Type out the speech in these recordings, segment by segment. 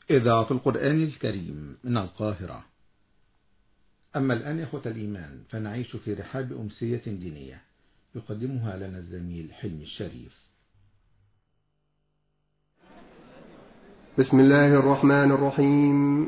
إذاعة القرآن الكريم من القاهرة. أما الآن يا إخوة الإيمان فنعيش في رحاب أمسية دينية يقدمها لنا الزميل حلمي الشريف. بسم الله الرحمن الرحيم.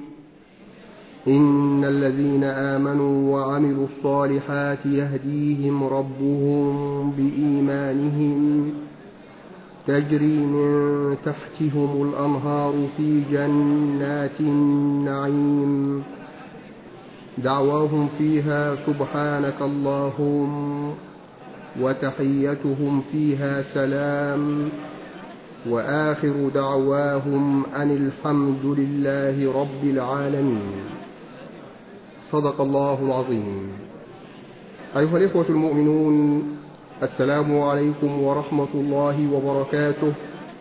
إن الذين آمنوا وعملوا الصالحات يهديهم ربهم بإيمانهم تجري من تحتهم الأنهار في جنات النعيم دعواهم فيها سبحانك اللهم وتحيتهم فيها سلام وآخر دعواهم أن الحمد لله رب العالمين. صدق الله العظيم. أيها الإخوة المؤمنون، السلام عليكم ورحمة الله وبركاته.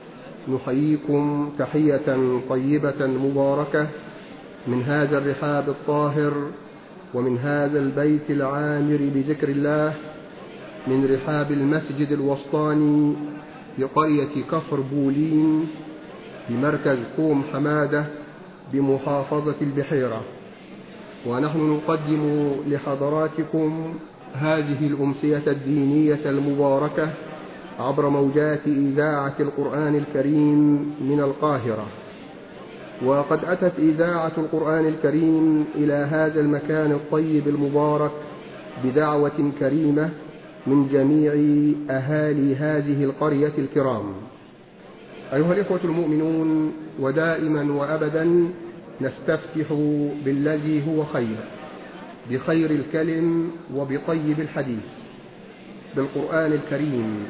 نحييكم تحية طيبة مباركة من هذا الرحاب الطاهر ومن هذا البيت العامر بذكر الله، من رحاب المسجد الوسطاني لقرية كفر بولين بمركز قوم حمادة بمحافظة البحيرة، ونحن نقدم لحضراتكم هذه الأمسية الدينية المباركة عبر موجات إذاعة القرآن الكريم من القاهرة. وقد أتت إذاعة القرآن الكريم إلى هذا المكان الطيب المبارك بدعوة كريمة من جميع أهالي هذه القرية الكرام. أيها الإخوة المؤمنون، ودائما وأبدا نستفتح بالذي هو خير، بخير الكلم وبطيب الحديث، بالقرآن الكريم،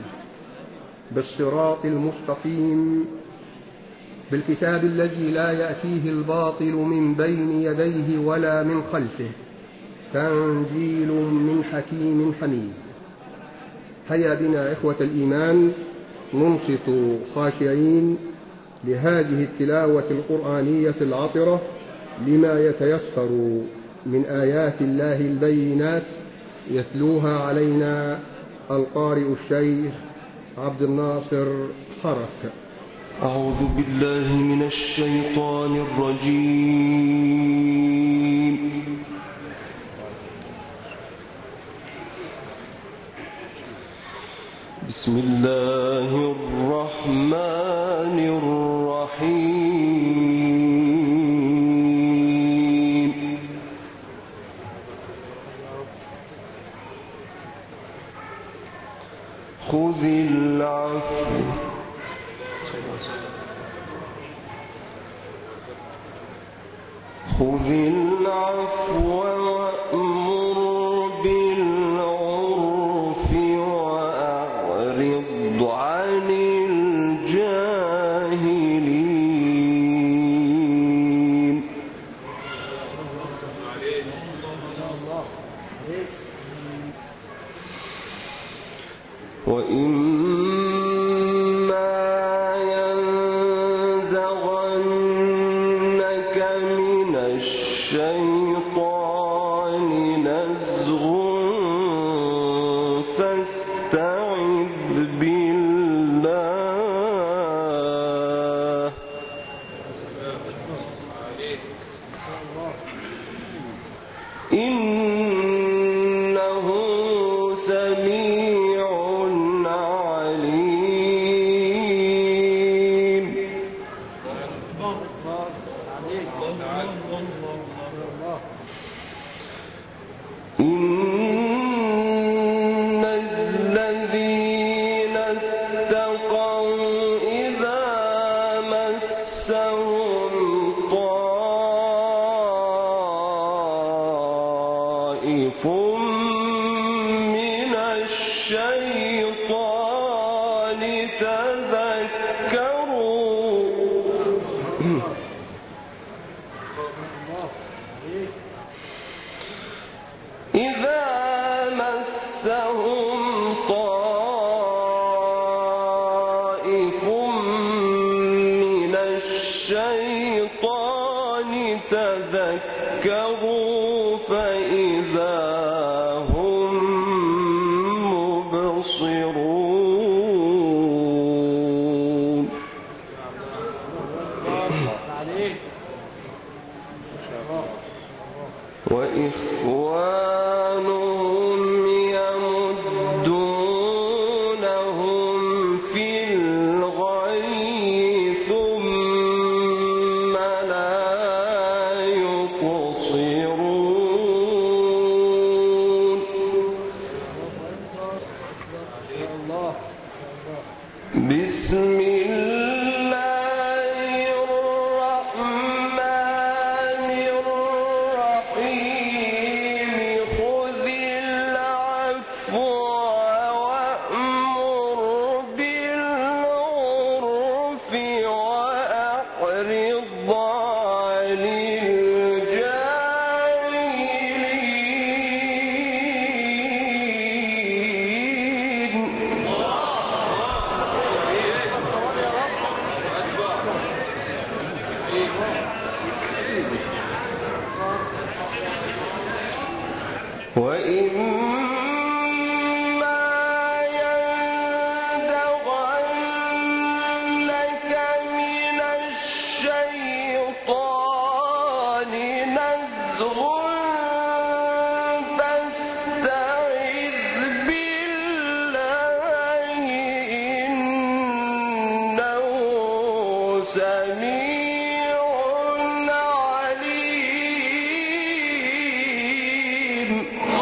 بالصراط المستقيم، بالكتاب الذي لا يأتيه الباطل من بين يديه ولا من خلفه، تنزيل من حكيم حميد. هيا بنا إخوة الإيمان ننصت خاشعين لهذه التلاوة القرآنية العطرة لما يتيسر من آيات الله البينات، يتلوها علينا القارئ الشيخ عبد الناصر حرك. أعوذ بالله من الشيطان الرجيم. بسم الله الرحمن الرحيم. خذ العفو وأمر بالعرف وأعرض عن الجاهلين. وإما ينزغنك من الشيطان نزغ فاستعذ بالله إنه سميع عليم. إن الذين اتقوا إذا مسهم طائف من الشيطان تذكروا فإذا هم مبصرون. وإخوانهم يمدونهم في الغي ثم لا يقصرون. بسم الله الرحمن الرحيم. خذ العفو وأمر بالعرف وأعرض عن الجاهلين. وإما ينزغنك من الشيطان نزغ فاستعذ بالله إنه سميع عليم.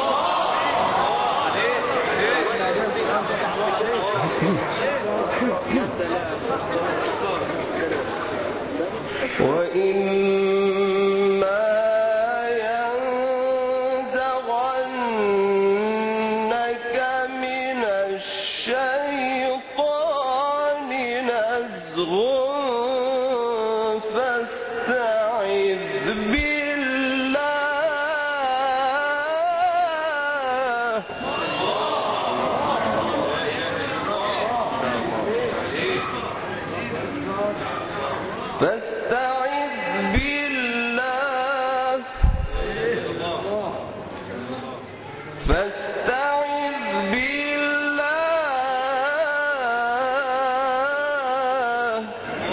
وإما ينزغنك من الشيطان نزغ فاستعذ بالله. فاستعذ بالله. فاستعذ بالله.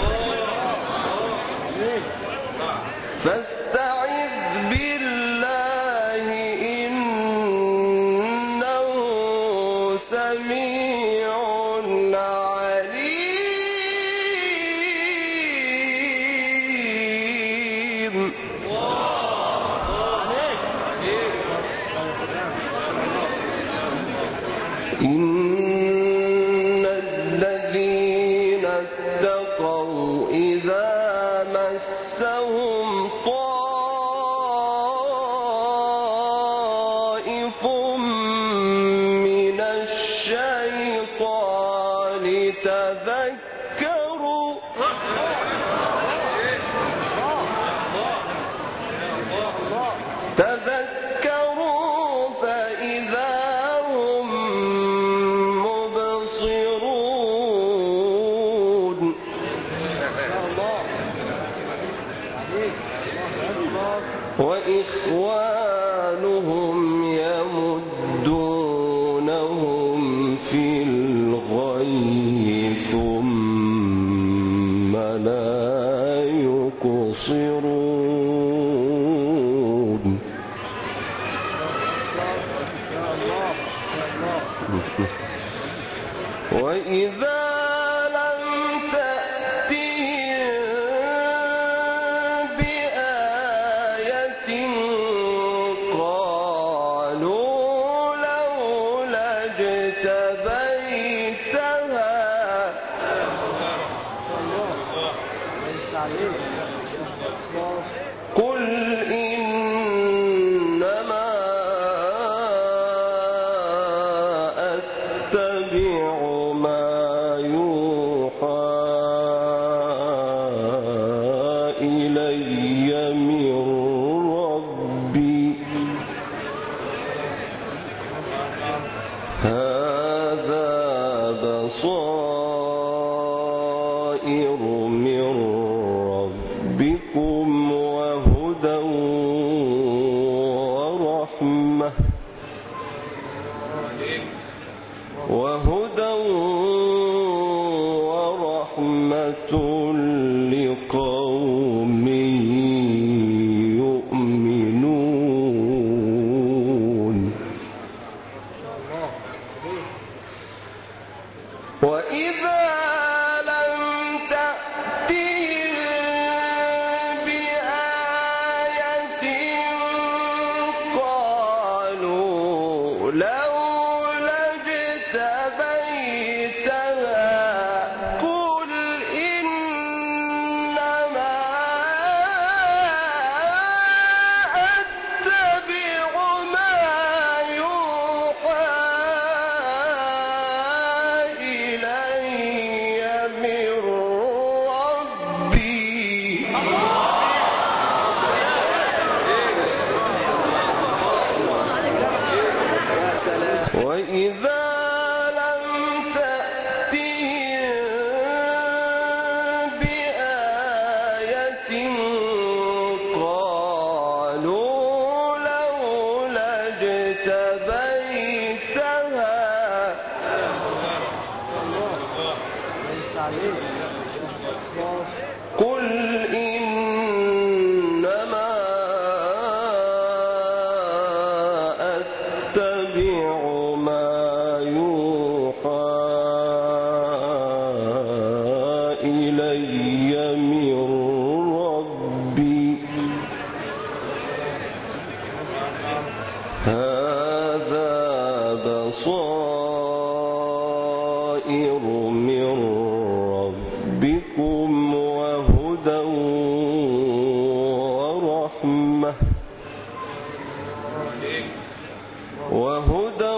فاستعذ بالله إنه سميع عليم. إن الذين اتقوا إذا مسهم طائف من الشيطان تذكروا فإذا هم مبصرون. وإخوانهم يمدونهم في الغي ثم لا يقصرون. وإذا لم تأتهم بآية قالوا لولا اجتبيتها قل إنما أتبع ما يوحى إلي من ربي هذا بصائر من ربكم وهدى ورحمة لقوم يؤمنون. ورحمة وهدى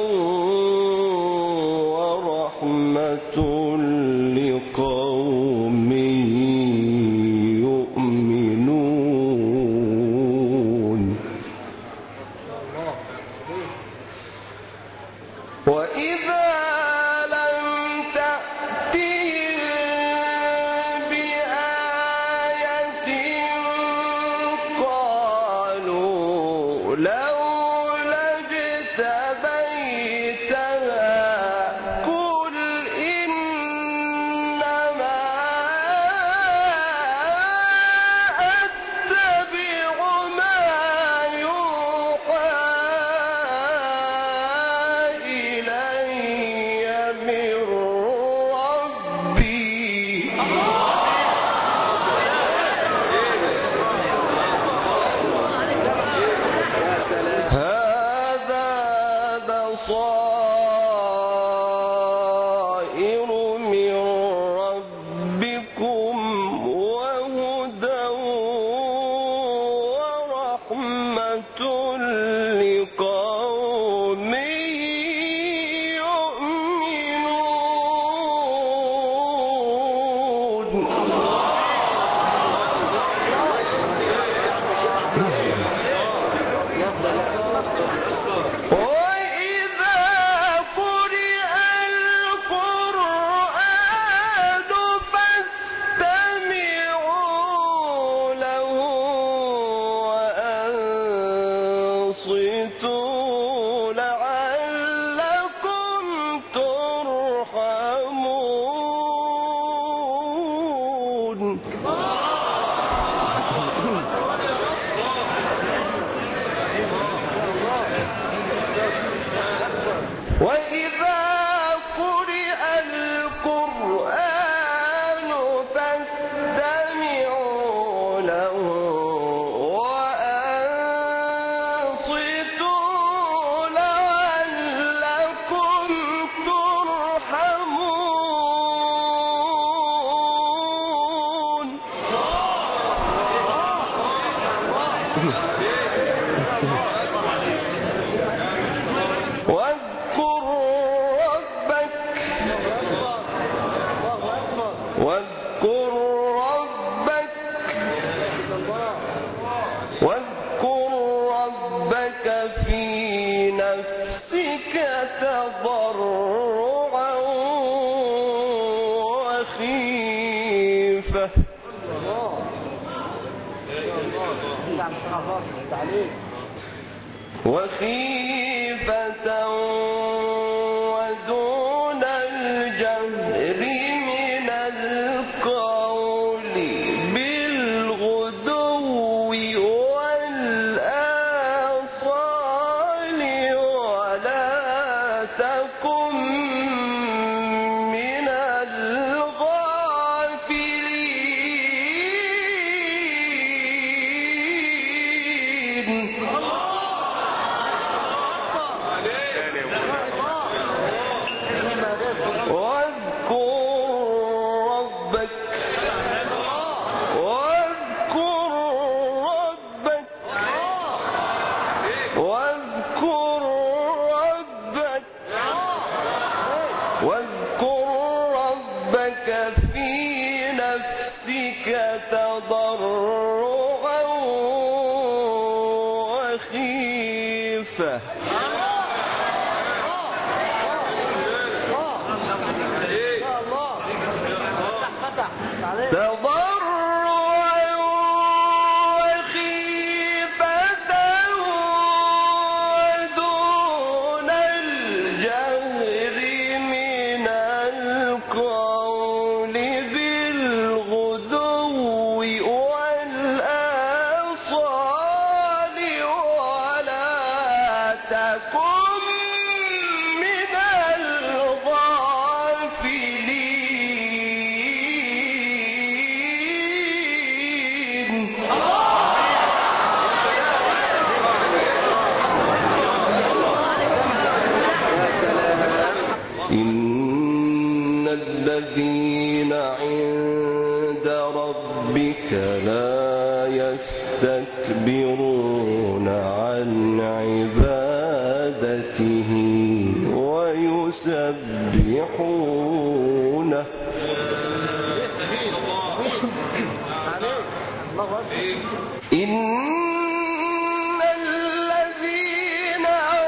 ورحمة لقوم يؤمنون وإذا لم تأتهم بآية قالوا لولا اجتبيتها قل إنما أتبع ما يوحى إلي من ربي هذا بصائر من ربكم وهدى ورحمة لقوم يؤمنون وإذا قرئ القرآن فاستمعوا له وأنصتوا لعلكم ترحمون وإذا قرئ القرآن فاستمعوا له وأنصتوا لعلكم ترحمون واذكر ربك في نفسك تضرعا وخيفة ودون الجهر من القول بالغدو والآصال ولا تكن من الغافلين واذكر ربك في نفسك تضرعا وخيفة ودون الجهر من القول بالغدو والآصال ولا تكن من الغافلين إن الذين عند ربك لا يستكبرون إن الذين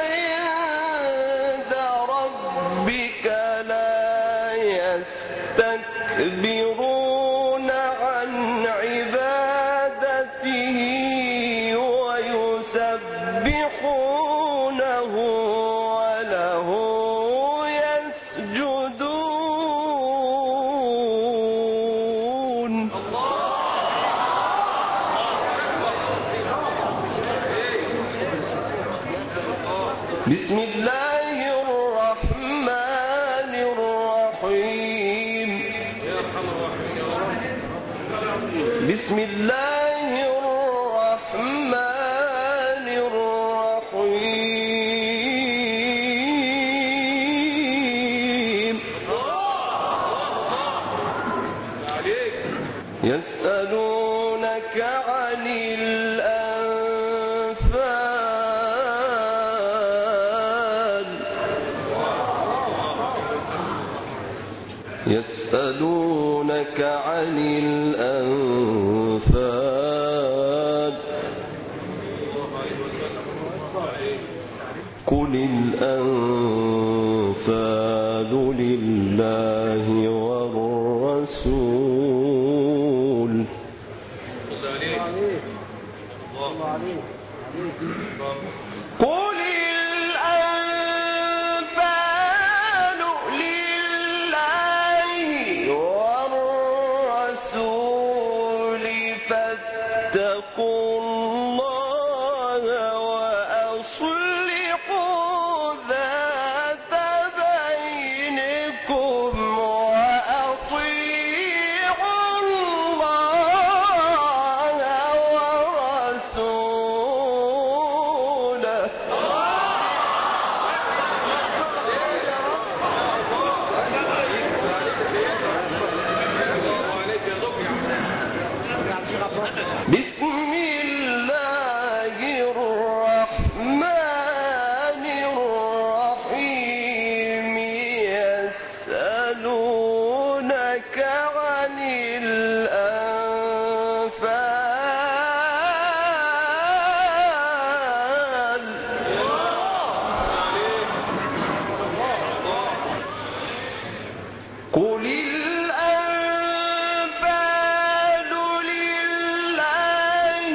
عند ربك لا يستكبرون عن عبادته ويسبحونه وله يسجدون. بسم الله الرحمن الرحيم. بسم الله الرحمن الرحيم. يسألونك عن الأنفال. يسألونك عن الأنفال قل الأنفال لله والرسول. قل الأنفال لله والرسول فاتقوا الله وأصلحوا ذات بينكم وأطيعوا الله ورسوله. بسم الله الرحمن الرحيم. يسألونك عن الأنفال قل الأنفال لله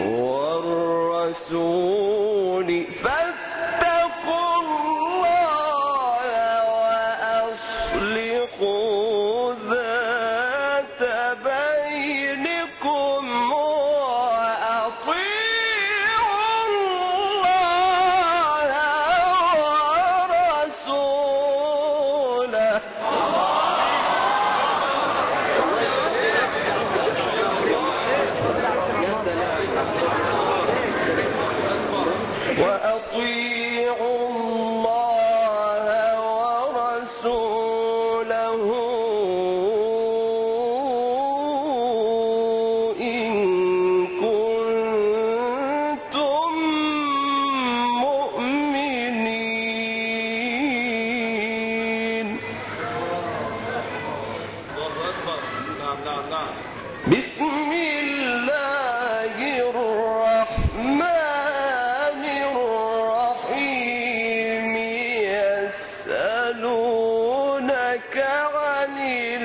والرسول فاتقوا الله وأصلحوا ذات بينكم وأطيعوا الله ورسوله. وأطيعوا الله ورسوله إن كنتم مؤمنين. بسم الله الرحمن الرحيم. يسألونك عن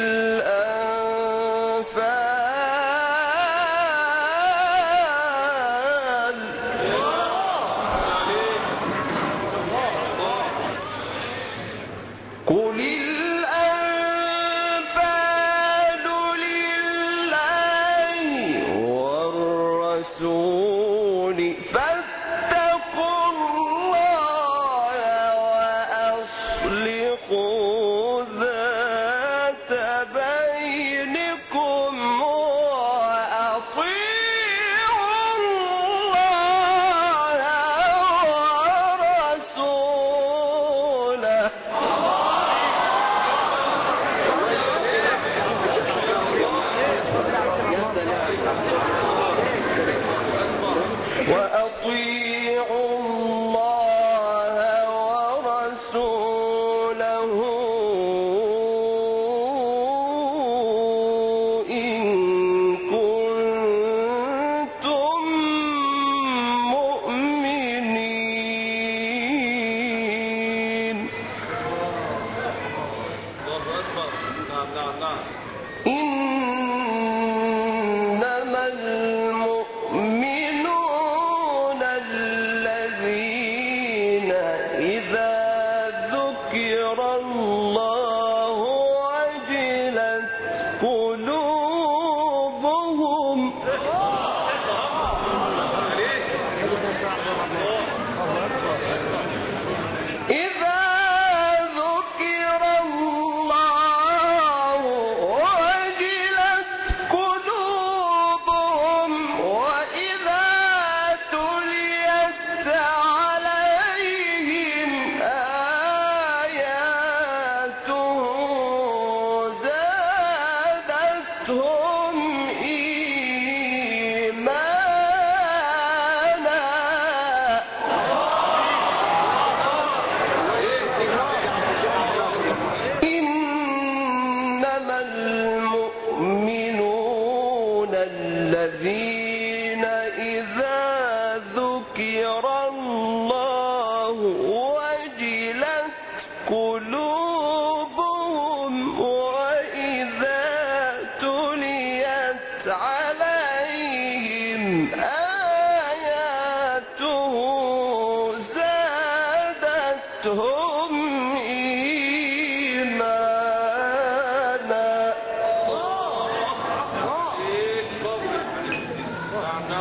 الأنفال قل الأنفال لله والرسول فاتقوا الله وأصلحوا ذات بينكم وأطيعوا الله ورسوله. وأطيعوا الله ورسوله إن كنتم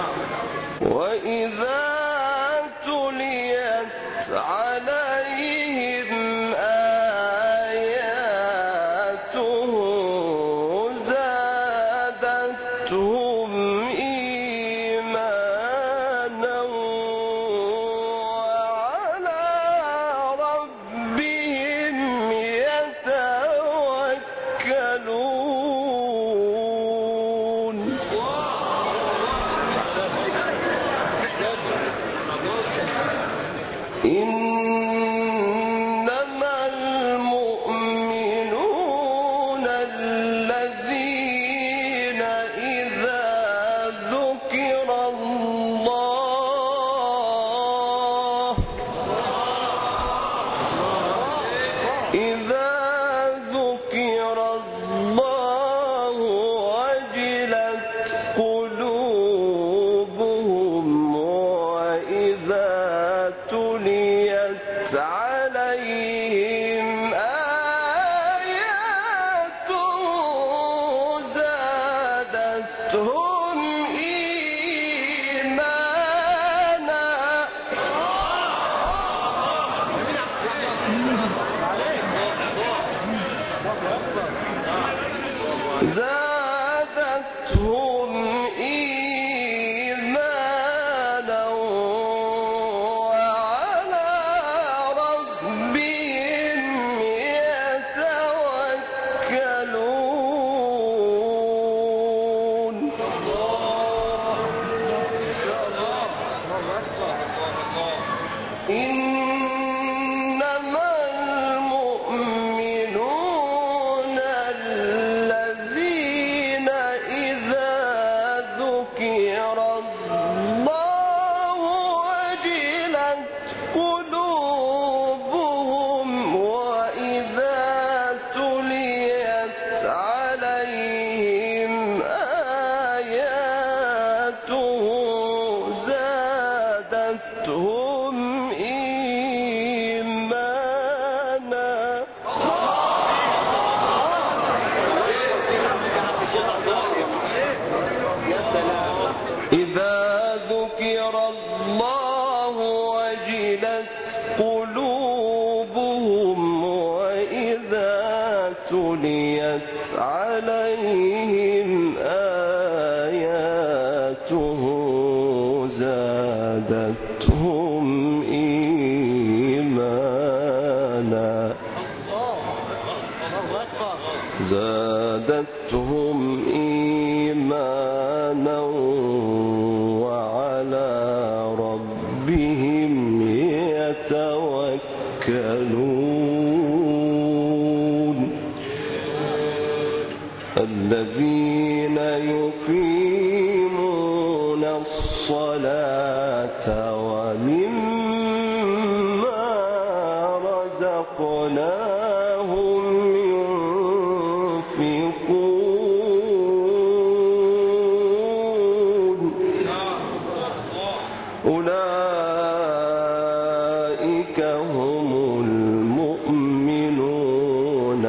وإذا تليت عليهم آياته زادتهم إيمانا وعلى ربهم يتوكلون إنما المؤمنون الذين إذا ذكر الله وجلت قلوبهم وإذا تليت عليهم آياته زادتهم إيمانا وعلى ربهم يتوكلون إنما المؤمنون الذين إذا ذكر الله وجلت قلوبهم وإذا تليت عليهم آياته زادتهم إيمانا إذا ذكر الله وجلت قلوبهم وإذا تليت عليهم آياته زادتهم إيمانا وعلى ربهم يتوكلون الذين يقيمون الصلاة ومما رزقناهم ينفقون أولئك هم المؤمنون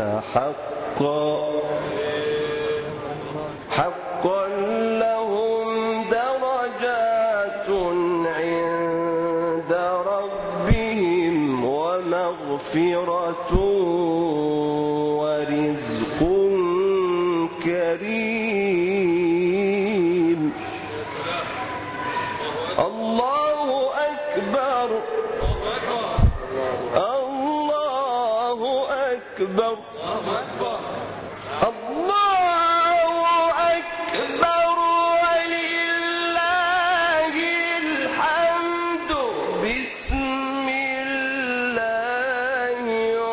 حقا لهم درجات عند ربهم ومغفرة ورزق كريم الله أكبر الله أكبر الله أكبر ولله الحمد بسم الله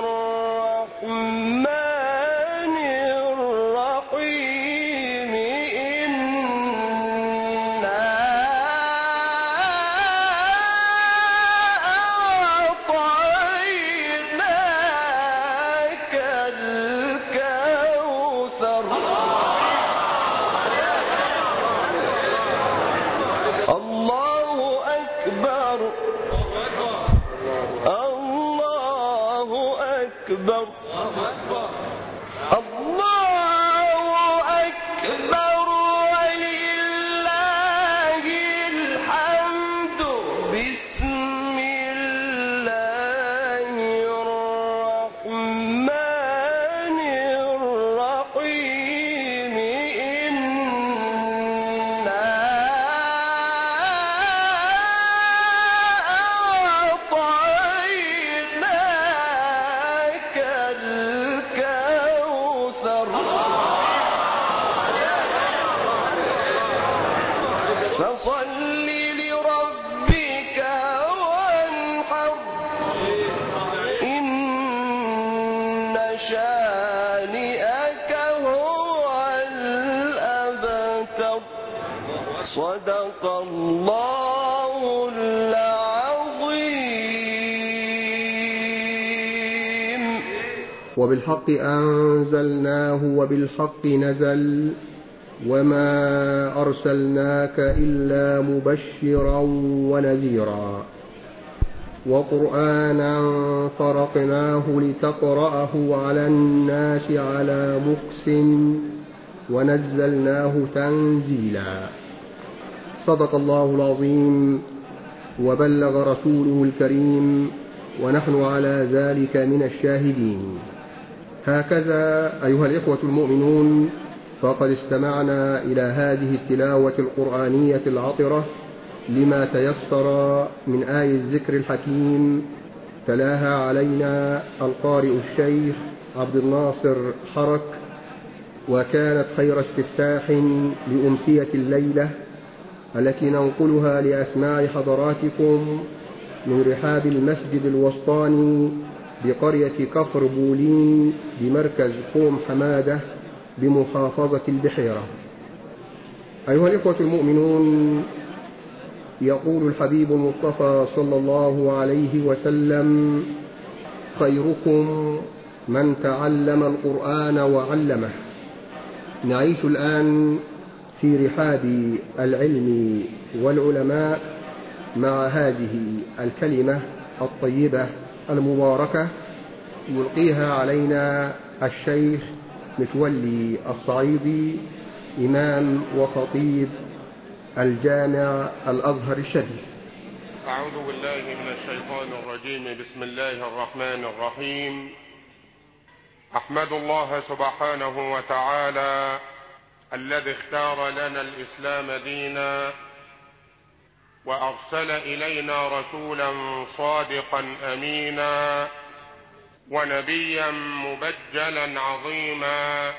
الرحمن الرحيم إنا أعطيناك الكوثر الله أكبر الله أكبر الله أكبر ولله فصل لربك وانحر إن شانئك هو الأبتر صدق الله العظيم. وبالحق أنزلناه وبالحق نزل وما أرسلناك إلا مبشرا ونذيرا وقرآنا فرقناه لتقرأه على الناس على مكث ونزلناه تنزيلا. صدق الله العظيم وبلغ رسوله الكريم ونحن على ذلك من الشاهدين. هكذا أيها الإخوة المؤمنون فقد استمعنا إلى هذه التلاوة القرآنية العطرة لما تيسر من آي الذكر الحكيم تلاها علينا القارئ الشيخ عبد الناصر حرك، وكانت خير استفتاح لأمسية الليلة التي ننقلها لأسماع حضراتكم من رحاب المسجد الوسطاني بقرية كفر بولين بمركز قوم حمادة بمحافظة البحيرة. أيها الإخوة المؤمنون، يقول الحبيب المصطفى صلى الله عليه وسلم: خيركم من تعلم القرآن وعلمه. نعيش الآن في رحاب العلم والعلماء مع هذه الكلمة الطيبة المباركة يلقيها علينا الشيخ متولي الصعيدي إمام وخطيب الجامع الأزهر الشريف. أعوذ بالله من الشيطان الرجيم. بسم الله الرحمن الرحيم. أحمد الله سبحانه وتعالى الذي اختار لنا الإسلام دينا وأرسل إلينا رسولا صادقا أمينا ونبيا مبجلا عظيما،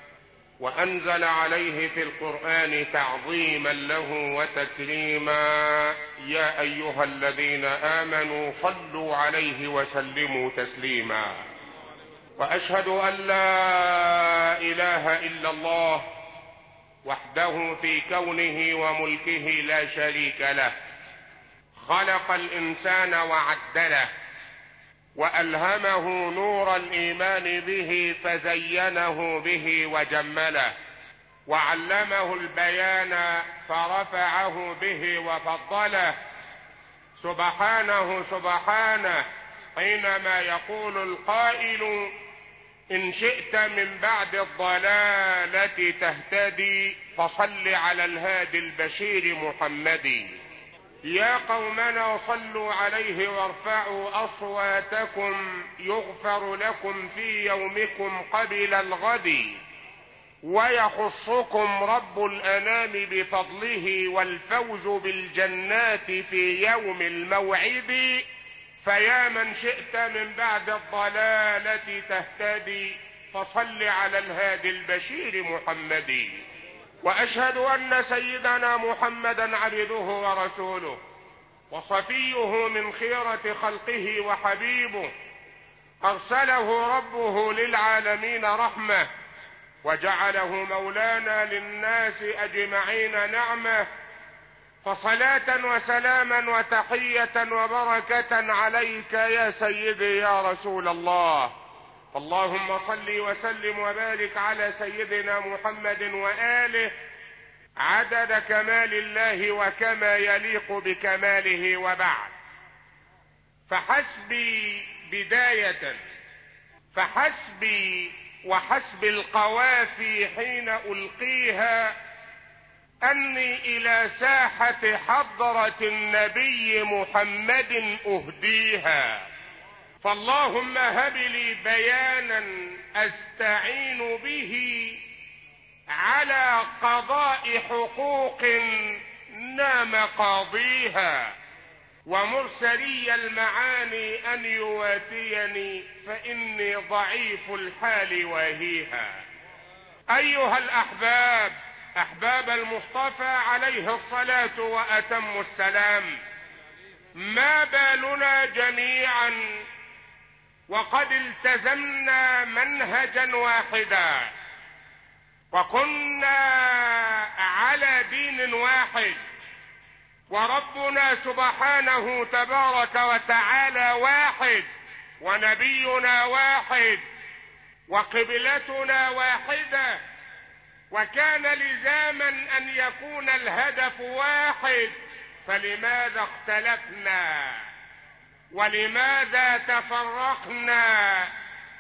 وأنزل عليه في القرآن تعظيما له وتكريما. يا أيها الذين آمنوا صلوا عليه وسلموا تسليما. وأشهد أن لا إله إلا الله وحده في كونه وملكه لا شريك له، خلق الإنسان وعدله وألهمه نور الإيمان به فزينه به وجمله، وعلمه البيان فرفعه به وفضله. سبحانه سبحانه حينما يقول القائل: إن شئت من بعد الضلالة تهتدي فصل على الهادي البشير محمد. يا قومنا صلوا عليه وارفعوا أصواتكم يغفر لكم في يومكم قبل الغد، ويخصكم رب الأنام بفضله والفوز بالجنات في يوم الموعد. فيا من شئت من بعد الضلالة تهتدي فصل على الهادي البشير محمد. وأشهد أن سيدنا محمدا عبده ورسوله وصفيه من خيرة خلقه وحبيبه، أرسله ربه للعالمين رحمة، وجعله مولانا للناس أجمعين نعمة. فصلاة وسلاما وتحية وبركة عليك يا سيدي يا رسول الله. اللهم صل وسلم وبارك على سيدنا محمد وآله عدد كمال الله وكما يليق بكماله. وبعد، فحسبي بداية، فحسبي وحسب القوافي حين ألقيها أني إلى ساحة حضرة النبي محمد أهديها. فاللهم هب لي بيانا أستعين به على قضاء حقوق نام قاضيها، ومرسلي المعاني أن يواتيني فإني ضعيف الحال واهيها. أيها الأحباب أحباب المصطفى عليه الصلاة وأتم السلام، ما بالنا جميعا وقد التزمنا منهجا واحدا وكنا على دين واحد، وربنا سبحانه تبارك وتعالى واحد، ونبينا واحد، وقبلتنا واحدة، وكان لزاما أن يكون الهدف واحد، فلماذا اختلفنا؟ ولماذا تفرقنا؟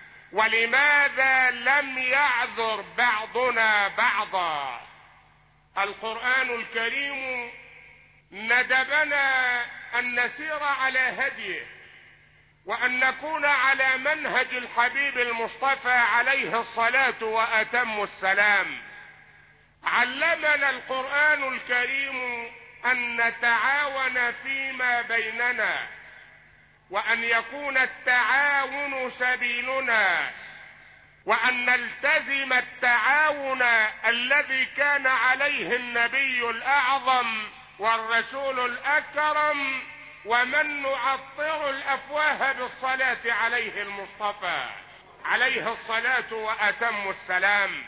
ولماذا لم يعذر بعضنا بعضا؟ القرآن الكريم ندبنا أن نسير على هديه، وأن نكون على منهج الحبيب المصطفى عليه الصلاة وأتم السلام. علمنا القرآن الكريم أن نتعاون فيما بيننا، وأن يكون التعاون سبيلنا، وأن نلتزم التعاون الذي كان عليه النبي الأعظم والرسول الأكرم، ومن نعطر الأفواه بالصلاة عليه المصطفى عليه الصلاة وأتم السلام.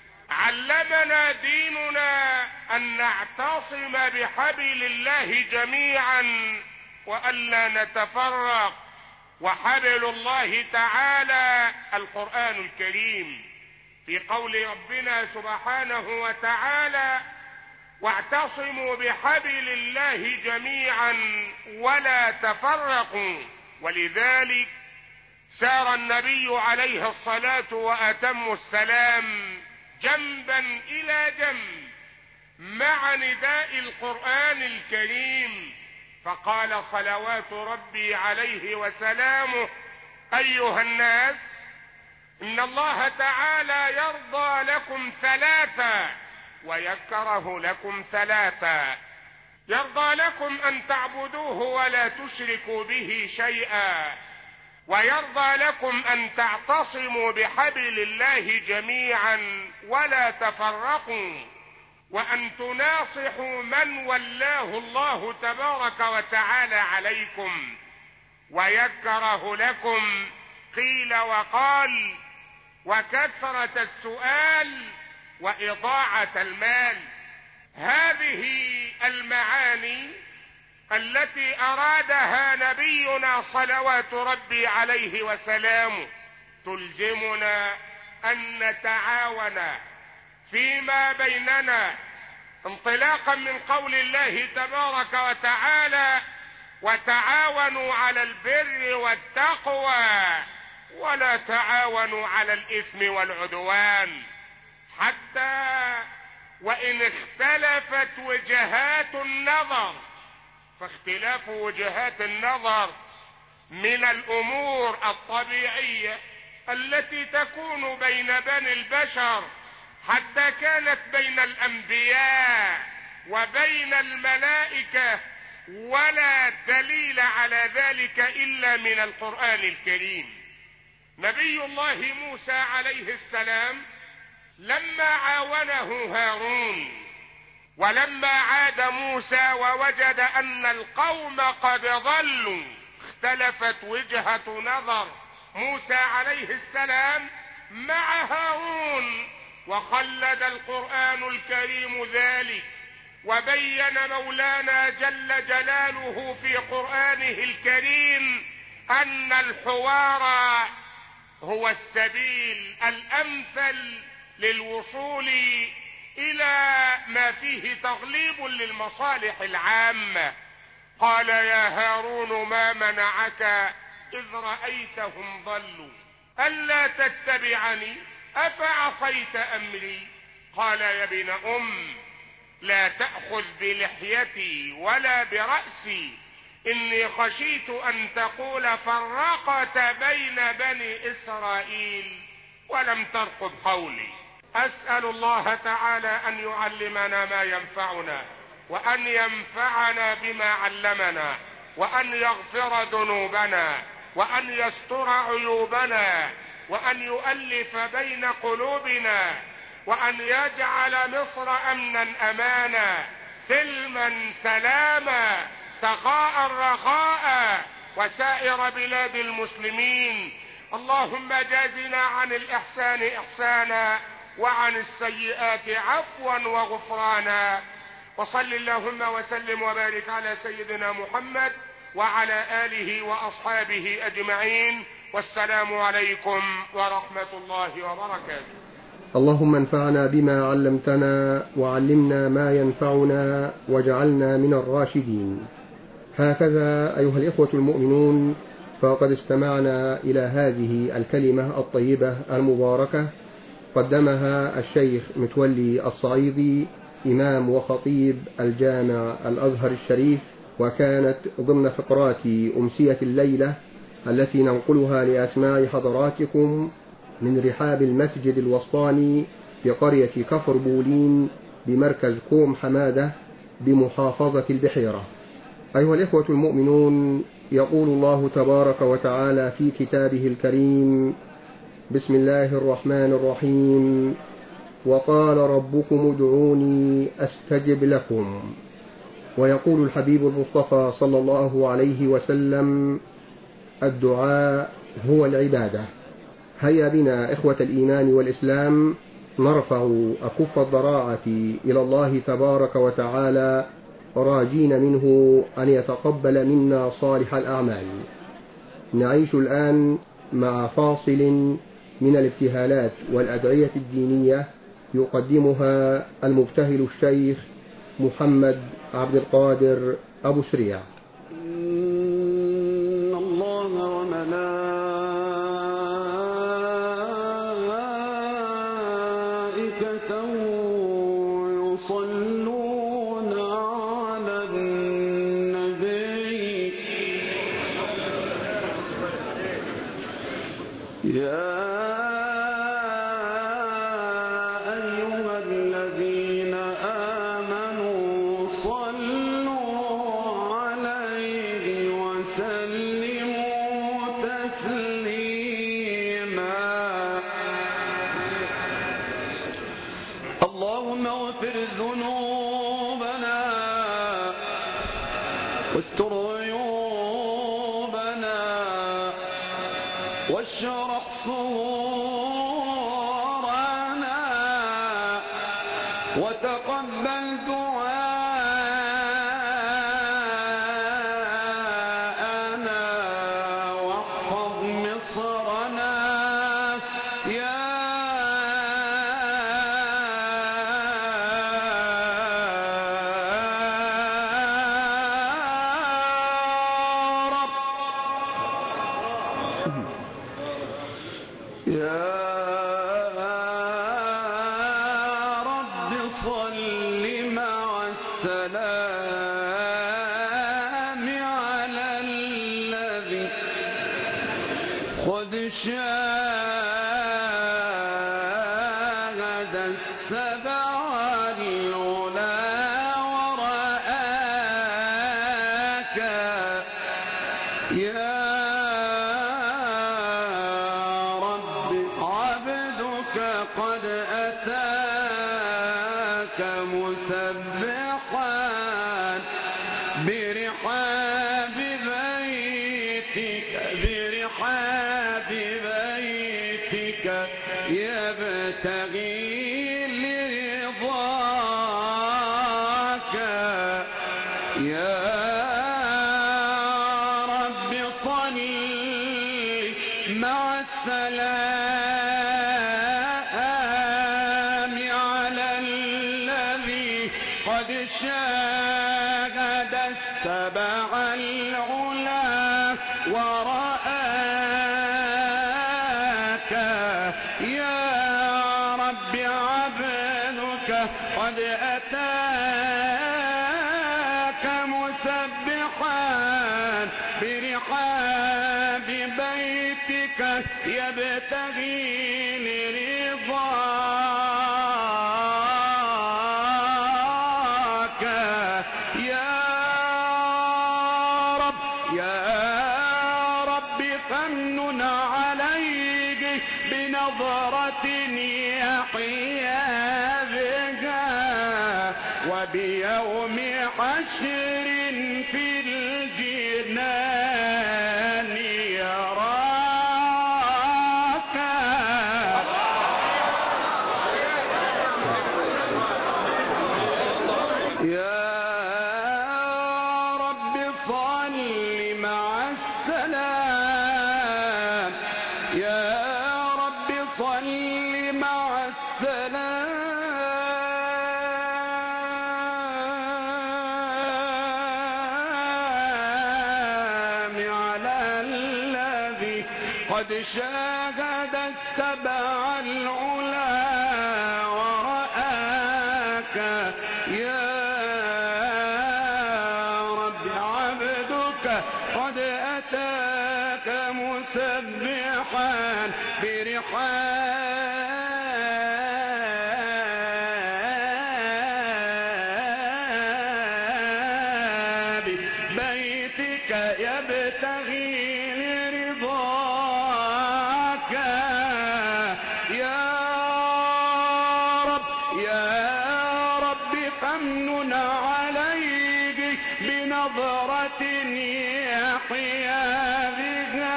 علمنا ديننا أن نعتصم بحبل الله جميعا وألا نتفرق، وحبل الله تعالى القرآن الكريم، في قول ربنا سبحانه وتعالى: واعتصموا بحبل الله جميعا ولا تفرقوا. ولذلك سار النبي عليه الصلاة وأتم السلام جنبا إلى جنب مع نداء القرآن الكريم، فقال صلوات ربي عليه وسلامه: أيها الناس، إن الله تعالى يرضى لكم ثلاثا ويكره لكم ثلاثا: يرضى لكم أن تعبدوه ولا تشركوا به شيئا، ويرضى لكم أن تعتصموا بحبل الله جميعا ولا تفرقوا، وأن تناصحوا من ولاه الله تبارك وتعالى عليكم، ويكره لكم قيل وقال وكثرة السؤال وإضاعة المال. هذه المعاني التي أرادها نبينا صلوات ربي عليه وسلامه تلزمنا أن نتعاون فيما بيننا، انطلاقا من قول الله تبارك وتعالى: وتعاونوا على البر والتقوى ولا تعاونوا على الإثم والعدوان. حتى وإن اختلفت وجهات النظر، فاختلاف وجهات النظر من الأمور الطبيعية التي تكون بين بني البشر، حتى كانت بين الأنبياء وبين الملائكة، ولا دليل على ذلك إلا من القرآن الكريم. نبي الله موسى عليه السلام لما عاونه هارون، ولما عاد موسى ووجد أن القوم قد ضلوا، اختلفت وجهة نظر موسى عليه السلام مع هارون، وخلد القرآن الكريم ذلك، وبين مولانا جل جلاله في قرآنه الكريم أن الحوار هو السبيل الأمثل للوصول إلى ما فيه تغليب للمصالح العامة. قال: يا هارون ما منعك إذ رأيتهم ضلوا ألا تتبعني أفعصيت أمري؟ قال: يا ابن أم، لا تأخذ بلحيتي ولا برأسي، إني خشيت أن تقول فرقت بين بني إسرائيل ولم ترقب قولي. أسأل الله تعالى أن يعلمنا ما ينفعنا، وأن ينفعنا بما علمنا، وأن يغفر ذنوبنا، وأن يستر عيوبنا، وأن يؤلف بين قلوبنا، وأن يجعل مصر أمنا أمانا، سلما سلاما، سخاء رخاء، وسائر بلاد المسلمين. اللهم جازنا عن الإحسان إحسانا وعن السيئات عفوا وغفرانا. وصل اللهم وسلم وبارك على سيدنا محمد وعلى آله وأصحابه أجمعين، والسلام عليكم ورحمة الله وبركاته. اللهم انفعنا بما علمتنا وعلمنا ما ينفعنا واجعلنا من الراشدين. هكذا أيها الإخوة المؤمنون، فقد استمعنا إلى هذه الكلمة الطيبة المباركة قدمها الشيخ متولي الصعيدي إمام وخطيب الجامع الأزهر الشريف، وكانت ضمن فقرات أمسية الليلة التي ننقلها لأسماع حضراتكم من رحاب المسجد الوسطاني بقرية كفر بولين بمركز كوم حمادة بمحافظة البحيرة. أيها الإخوة المؤمنون، يقول الله تبارك وتعالى في كتابه الكريم: بسم الله الرحمن الرحيم، وقال ربكم ادعوني أستجب لكم. ويقول الحبيب المصطفى صلى الله عليه وسلم: الدعاء هو العبادة. هيا بنا إخوة الإيمان والإسلام نرفع أكف الضراعة إلى الله تبارك وتعالى راجين منه أن يتقبل منا صالح الأعمال. نعيش الآن مع فاصل من الابتهالات والأدعية الدينية يقدمها المبتهل الشيخ محمد عبد القادر أبو سريع. إن الله وملائكته يصلون على النبي يا أيها الذين آمنوا صلوا عليه وسلموا تسليما. اللهم اغفر ذنوبنا واستر عيوبنا واشرح صدورنا وتقبل دعاءنا واحفظ مصرنا يا رب صل مع السلام على الذي قد شاهد السبع العلا ورآك يا عبدك قد أتاك مسبحا برحاب بيتك يبتغي لرضاك يا رب صل مع السلام على الذي قد شاهد السبع العلا ورآك يا رب عبدك قد أتاك مسبحا برحاب بيتك يبتغي لرضاك يا رب فمن عليك بنظرة يحيى وبيوم حشر في الجنان يراك يا رب صل مع السلام يا رب صل مع السلام على الذي قد شاهد السبع العلا ورآك يا رب عبدك قد أتاك مسبحا برحاب بيتك يبتغي لرضاك يا رب فامنن عليه بنظرة يحيا بها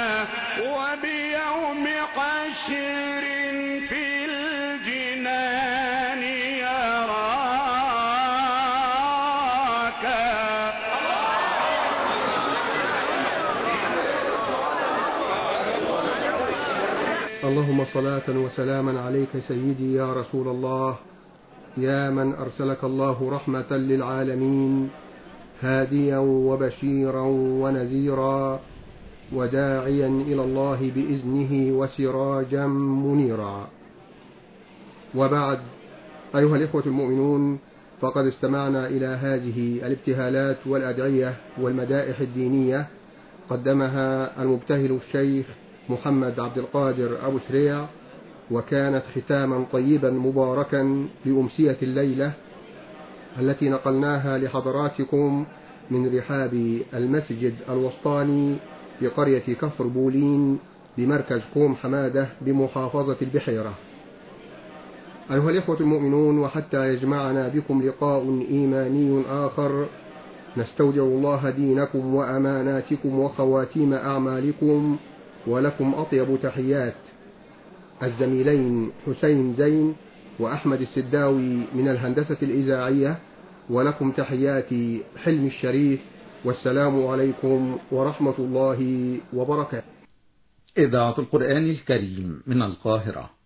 وبيوم حشر في الجنان يراك اللهم صلاة وسلاما عليك سيدي يا رسول الله، يا من أرسلك الله رحمة للعالمين، هاديا وبشيرا ونذيرا وداعيا إلى الله بإذنه وسراجا منيرا. وبعد، أيها الإخوة المؤمنون، فقد استمعنا إلى هذه الابتهالات والأدعية والمدائح الدينية قدمها المبتهل الشيخ محمد عبد القادر أبو سريع، وكانت ختاما طيبا مباركا لأمسية الليلة التي نقلناها لحضراتكم من رحاب المسجد الوسطاني بقرية كفر بولين بمركز قوم حمادة بمحافظة البحيرة. أيها الإخوة المؤمنون، وحتى يجمعنا بكم لقاء إيماني آخر، نستودع الله دينكم وأماناتكم وخواتيم أعمالكم، ولكم أطيب تحيات الزميلين حسين زين وأحمد السداوي من الهندسة الإذاعية، ولكم تحياتي حلم الشريف، والسلام عليكم ورحمة الله وبركاته. إذاعة القرآن الكريم من القاهرة.